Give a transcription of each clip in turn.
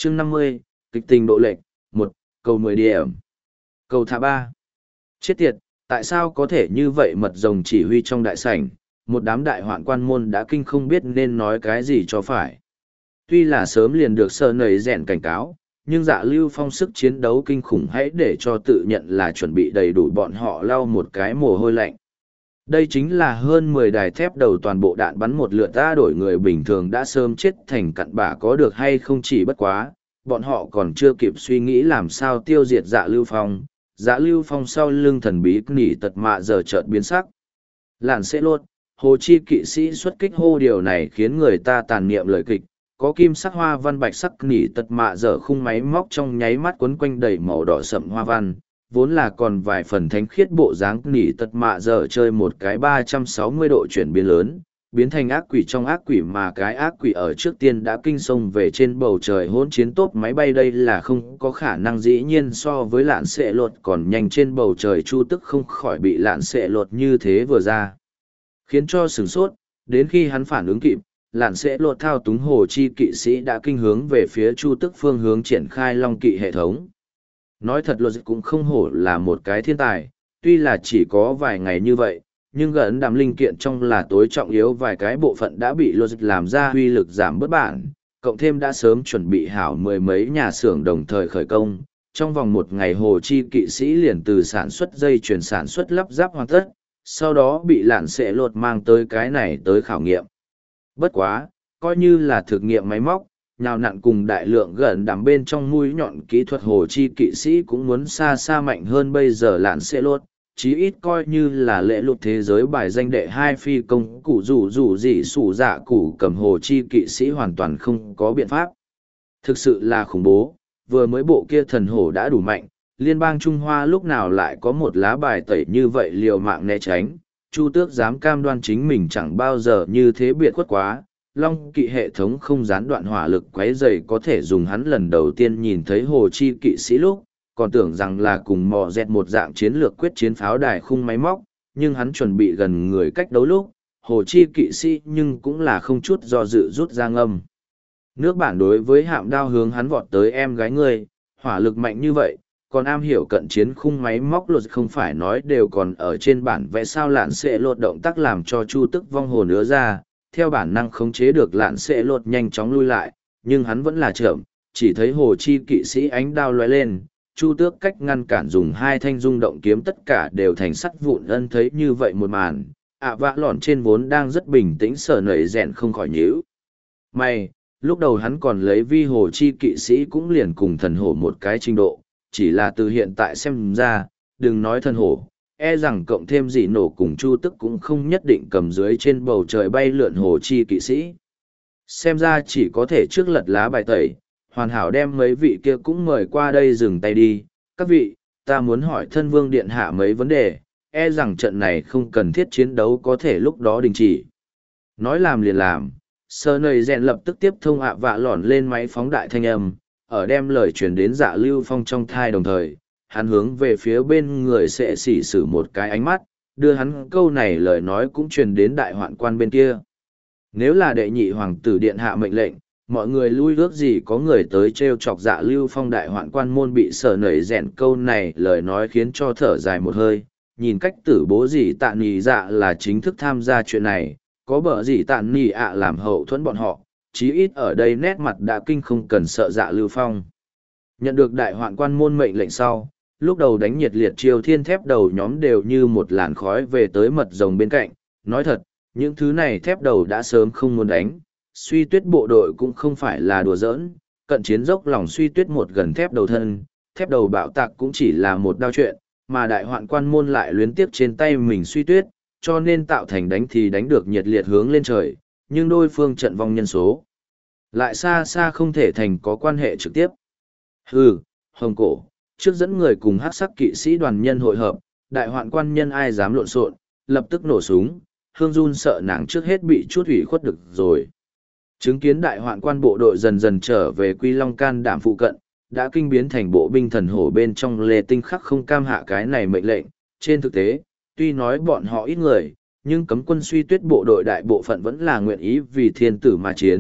chương 50, kịch tình độ lệch, 1, cầu 10 điểm. Cầu thả 3. Chết tiệt, tại sao có thể như vậy mật rồng chỉ huy trong đại sảnh, một đám đại hoạn quan môn đã kinh không biết nên nói cái gì cho phải. Tuy là sớm liền được sơ nầy rèn cảnh cáo, nhưng Dạ Lưu Phong sức chiến đấu kinh khủng hãy để cho tự nhận là chuẩn bị đầy đủ bọn họ lau một cái mồ hôi lạnh. Đây chính là hơn 10 đài thép đầu toàn bộ đạn bắn một lượt ta đổi người bình thường đã sớm chết thành cặn bã có được hay không chỉ bất quá, bọn họ còn chưa kịp suy nghĩ làm sao tiêu diệt Dạ Lưu Phong. Dạ Lưu Phong sau lưng thần bí nỉ tật mạ giờ chợt biến sắc. Lạn sẽ lột, hồ chi kỵ sĩ xuất kích hô điều này khiến người ta tàn niệm lời kịch. Có kim sắc hoa văn bạch sắc nỉ tật mạ dở khung máy móc trong nháy mắt quấn quanh đầy màu đỏ sậm hoa văn, vốn là còn vài phần thánh khiết bộ dáng nỉ tật mạ dở chơi một cái 360 độ chuyển biến lớn, biến thành ác quỷ trong ác quỷ mà cái ác quỷ ở trước tiên đã kinh sông về trên bầu trời hỗn chiến tốp máy bay đây là không có khả năng dĩ nhiên so với lạn xệ lột còn nhanh trên bầu trời chu tức không khỏi bị lạn xệ lột như thế vừa ra. Khiến cho sửng sốt, đến khi hắn phản ứng kịp, lạn sẽ lột thao túng hồ chi kỵ sĩ đã kinh hướng về phía chu tức phương hướng triển khai long kỵ hệ thống. Nói thật lột cũng không hổ là một cái thiên tài, tuy là chỉ có vài ngày như vậy, nhưng gần đám linh kiện trong là tối trọng yếu vài cái bộ phận đã bị lột làm ra uy lực giảm bớt bản, cộng thêm đã sớm chuẩn bị hảo mười mấy nhà xưởng đồng thời khởi công. Trong vòng một ngày hồ chi kỵ sĩ liền từ sản xuất dây chuyển sản xuất lắp ráp hoàn tất, sau đó bị lạn sẽ lột mang tới cái này tới khảo nghiệm. Bất quá, coi như là thực nghiệm máy móc, nhào nặn cùng đại lượng gần đắm bên trong mũi nhọn kỹ thuật hồ chi kỵ sĩ cũng muốn xa xa mạnh hơn bây giờ lạn sẽ lột, chí ít coi như là lễ lục thế giới bài danh đệ 2 phi công cụ rủ gì sủ dạ cụ cầm hồ chi kỵ sĩ hoàn toàn không có biện pháp. Thực sự là khủng bố, vừa mới bộ kia thần hổ đã đủ mạnh, liên bang Trung Hoa lúc nào lại có một lá bài tẩy như vậy liều mạng né tránh. Chu Tước dám cam đoan chính mình chẳng bao giờ như thế biệt khuất quá, long kỵ hệ thống không gián đoạn hỏa lực quấy dày có thể dùng hắn lần đầu tiên nhìn thấy hồ chi kỵ sĩ lúc, còn tưởng rằng là cùng mò dẹt một dạng chiến lược quyết chiến pháo đài khung máy móc, nhưng hắn chuẩn bị gần người cách đấu lúc, hồ chi kỵ sĩ nhưng cũng là không chút do dự rút ra ngâm. Nước bản đối với hạm đao hướng hắn vọt tới em gái người, hỏa lực mạnh như vậy, còn am hiểu cận chiến khung máy móc lột không phải nói đều còn ở trên bản vẽ sao lạn sẽ lột động tác làm cho chu tức vong hồn ứa ra, theo bản năng khống chế được lạn sẽ lột nhanh chóng lui lại, nhưng hắn vẫn là chậm, chỉ thấy hồ chi kỵ sĩ ánh đao lóe lên, chu tước cách ngăn cản dùng hai thanh rung động kiếm tất cả đều thành sắt vụn ân thấy như vậy một màn, vạ lỏn trên vốn đang rất bình tĩnh sở nảy rèn không khỏi nhíu. May, lúc đầu hắn còn lấy vi hồ chi kỵ sĩ cũng liền cùng thần hổ một cái trình độ, chỉ là từ hiện tại xem ra, đừng nói thần hổ, e rằng cộng thêm dị nổ cùng chu tức cũng không nhất định cầm dưới trên bầu trời bay lượn hồ chi kỵ sĩ. Xem ra chỉ có thể trước lật lá bài tẩy, hoàn hảo đem mấy vị kia cũng mời qua đây dừng tay đi. Các vị, ta muốn hỏi thân vương điện hạ mấy vấn đề, e rằng trận này không cần thiết chiến đấu có thể lúc đó đình chỉ. Nói làm liền làm, sơ nầy rèn lập tức tiếp thông vạ lỏn lên máy phóng đại thanh âm, ở đem lời truyền đến Dạ Lưu Phong trong thai đồng thời, hắn hướng về phía bên người sẽ xỉ sử một cái ánh mắt, đưa hắn câu này lời nói cũng truyền đến đại hoạn quan bên kia. Nếu là đệ nhị hoàng tử điện hạ mệnh lệnh, mọi người lui ước gì có người tới trêu chọc Dạ Lưu Phong đại hoạn quan môn bị sở nảy rèn câu này lời nói khiến cho thở dài một hơi, nhìn cách tử bố gì tạ nì dạ là chính thức tham gia chuyện này, có bở gì tạ nì làm hậu thuẫn bọn họ, chí ít ở đây nét mặt đã kinh không cần sợ Dạ Lưu Phong. Nhận được đại hoạn quan môn mệnh lệnh sau, lúc đầu đánh nhiệt liệt chiêu thiên thép đầu nhóm đều như một làn khói về tới mật rồng bên cạnh, nói thật, những thứ này thép đầu đã sớm không muốn đánh, suy tuyết bộ đội cũng không phải là đùa giỡn, cận chiến dốc lòng suy tuyết một gần thép đầu thân, thép đầu bạo tạc cũng chỉ là một đao chuyện, mà đại hoạn quan môn lại luyến tiếc trên tay mình suy tuyết, cho nên tạo thành đánh thì đánh được nhiệt liệt hướng lên trời, nhưng đôi phương trận vong nhân số lại xa xa không thể thành có quan hệ trực tiếp. Hồng cổ, trước dẫn người cùng hắc sắc kỵ sĩ đoàn nhân hội hợp, đại hoạn quan nhân ai dám lộn xộn, lập tức nổ súng, Hương Jun sợ nàng trước hết bị chút ủy khuất được rồi. Chứng kiến đại hoạn quan bộ đội dần dần trở về Quy Long can đảm phụ cận, đã kinh biến thành bộ binh thần hổ bên trong Lê Tinh khắc không cam hạ cái này mệnh lệnh. Trên thực tế, tuy nói bọn họ ít người, nhưng cấm quân suy tuyết bộ đội đại bộ phận vẫn là nguyện ý vì thiên tử mà chiến,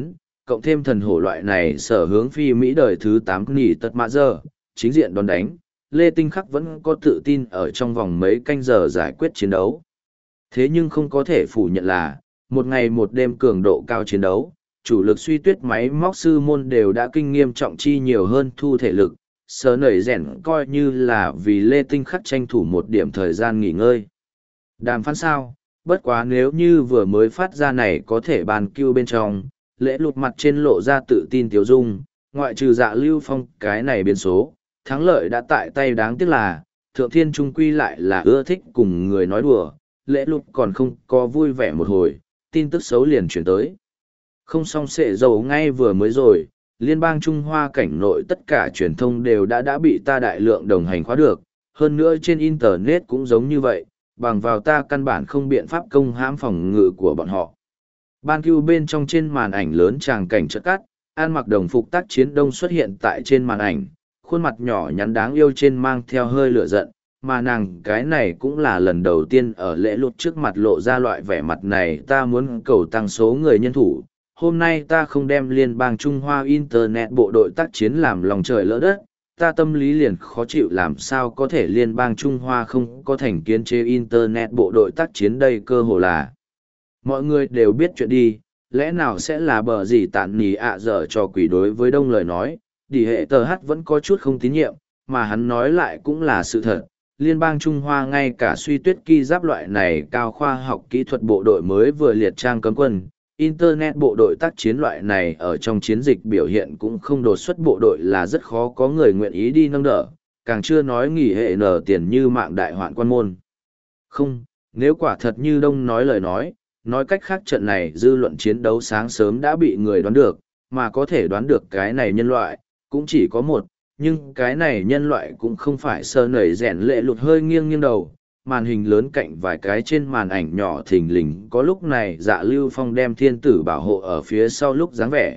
cộng thêm thần hổ loại này sở hướng phi Mỹ đời thứ 8 nỉ tật mạ giờ, chính diện đòn đánh, Lê Tinh Khắc vẫn có tự tin ở trong vòng mấy canh giờ giải quyết chiến đấu. Thế nhưng không có thể phủ nhận là, một ngày một đêm cường độ cao chiến đấu, chủ lực suy tuyết máy móc sư môn đều đã kinh nghiêm trọng chi nhiều hơn thu thể lực, sờ nảy rèn coi như là vì Lê Tinh Khắc tranh thủ một điểm thời gian nghỉ ngơi. Đàm phán sao, bất quá nếu như vừa mới phát ra này có thể bàn cưu bên trong, lễ lụt mặt trên lộ ra tự tin tiếu dung, ngoại trừ Dạ Lưu Phong cái này biến số, thắng lợi đã tại tay. Đáng tiếc là, Thượng Thiên Trung Quy lại là ưa thích cùng người nói đùa, lễ lụt còn không có vui vẻ một hồi, tin tức xấu liền chuyển tới. Không xong xệ dầu ngay vừa mới rồi, Liên bang Trung Hoa cảnh nội tất cả truyền thông đều đã bị ta đại lượng đồng hành khóa được, hơn nữa trên Internet cũng giống như vậy, bằng vào ta căn bản không biện pháp công hãm phòng ngự của bọn họ. Ban cứu bên trong trên màn ảnh lớn tràng cảnh chợt cắt, An mặc đồng phục tác chiến đông xuất hiện tại trên màn ảnh, khuôn mặt nhỏ nhắn đáng yêu trên mang theo hơi lửa giận, mà nàng cái này cũng là lần đầu tiên ở lễ lụt trước mặt lộ ra loại vẻ mặt này. Ta muốn cầu tăng số người nhân thủ, hôm nay ta không đem Liên bang Trung Hoa Internet bộ đội tác chiến làm lòng trời lỡ đất, ta tâm lý liền khó chịu làm sao có thể Liên bang Trung Hoa không có thành kiến chế Internet bộ đội tác chiến đây cơ hồ là. Mọi người đều biết chuyện đi, lẽ nào sẽ là bờ gì tạn nì ạ dở cho quỷ. Đối với đông lời nói, đi hệ tờ hát vẫn có chút không tín nhiệm, mà hắn nói lại cũng là sự thật. Liên bang Trung Hoa ngay cả suy tuyết ki giáp loại này cao khoa học kỹ thuật bộ đội mới vừa liệt trang cấm quân, Internet bộ đội tác chiến loại này ở trong chiến dịch biểu hiện cũng không đột xuất bộ đội là rất khó có người nguyện ý đi nâng đỡ, càng chưa nói nghỉ hệ nở tiền như mạng đại hoạn quan môn. Không, nếu quả thật như đông nói lời nói cách khác trận này dư luận chiến đấu sáng sớm đã bị người đoán được, mà có thể đoán được cái này nhân loại, cũng chỉ có một, nhưng cái này nhân loại cũng không phải sơ nảy rèn lệ lụt hơi nghiêng nghiêng đầu, màn hình lớn cạnh vài cái trên màn ảnh nhỏ thình lình có lúc này Dạ Lưu Phong đem thiên tử bảo hộ ở phía sau lúc dáng vẻ.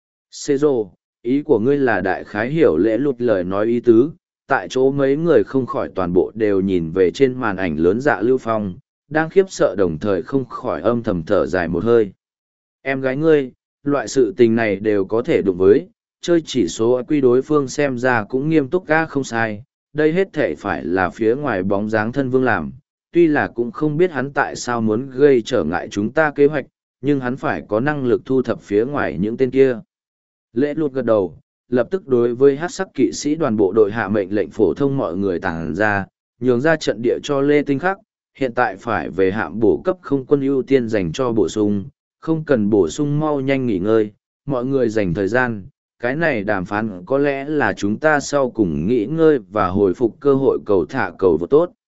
Xê rô, ý của ngươi là đại khái hiểu lễ lụt lời nói ý tứ, tại chỗ mấy người không khỏi toàn bộ đều nhìn về trên màn ảnh lớn Dạ Lưu Phong, đang khiếp sợ đồng thời không khỏi âm thầm thở dài một hơi. Em gái ngươi, loại sự tình này đều có thể đụng với, chơi chỉ số quy đối phương xem ra cũng nghiêm túc ga không sai, đây hết thể phải là phía ngoài bóng dáng thân vương làm, tuy là cũng không biết hắn tại sao muốn gây trở ngại chúng ta kế hoạch, nhưng hắn phải có năng lực thu thập phía ngoài những tên kia. Lễ lụt gật đầu, lập tức đối với hát sắc kỵ sĩ đoàn bộ đội hạ mệnh lệnh phổ thông mọi người tàng ra, nhường ra trận địa cho Lê Tinh Khắc, hiện tại phải về hạm bổ cấp không quân ưu tiên dành cho bổ sung, không cần bổ sung mau nhanh nghỉ ngơi, mọi người dành thời gian. Cái này đàm phán có lẽ là chúng ta sau cùng nghỉ ngơi và hồi phục cơ hội cầu thả cầu vô tốt.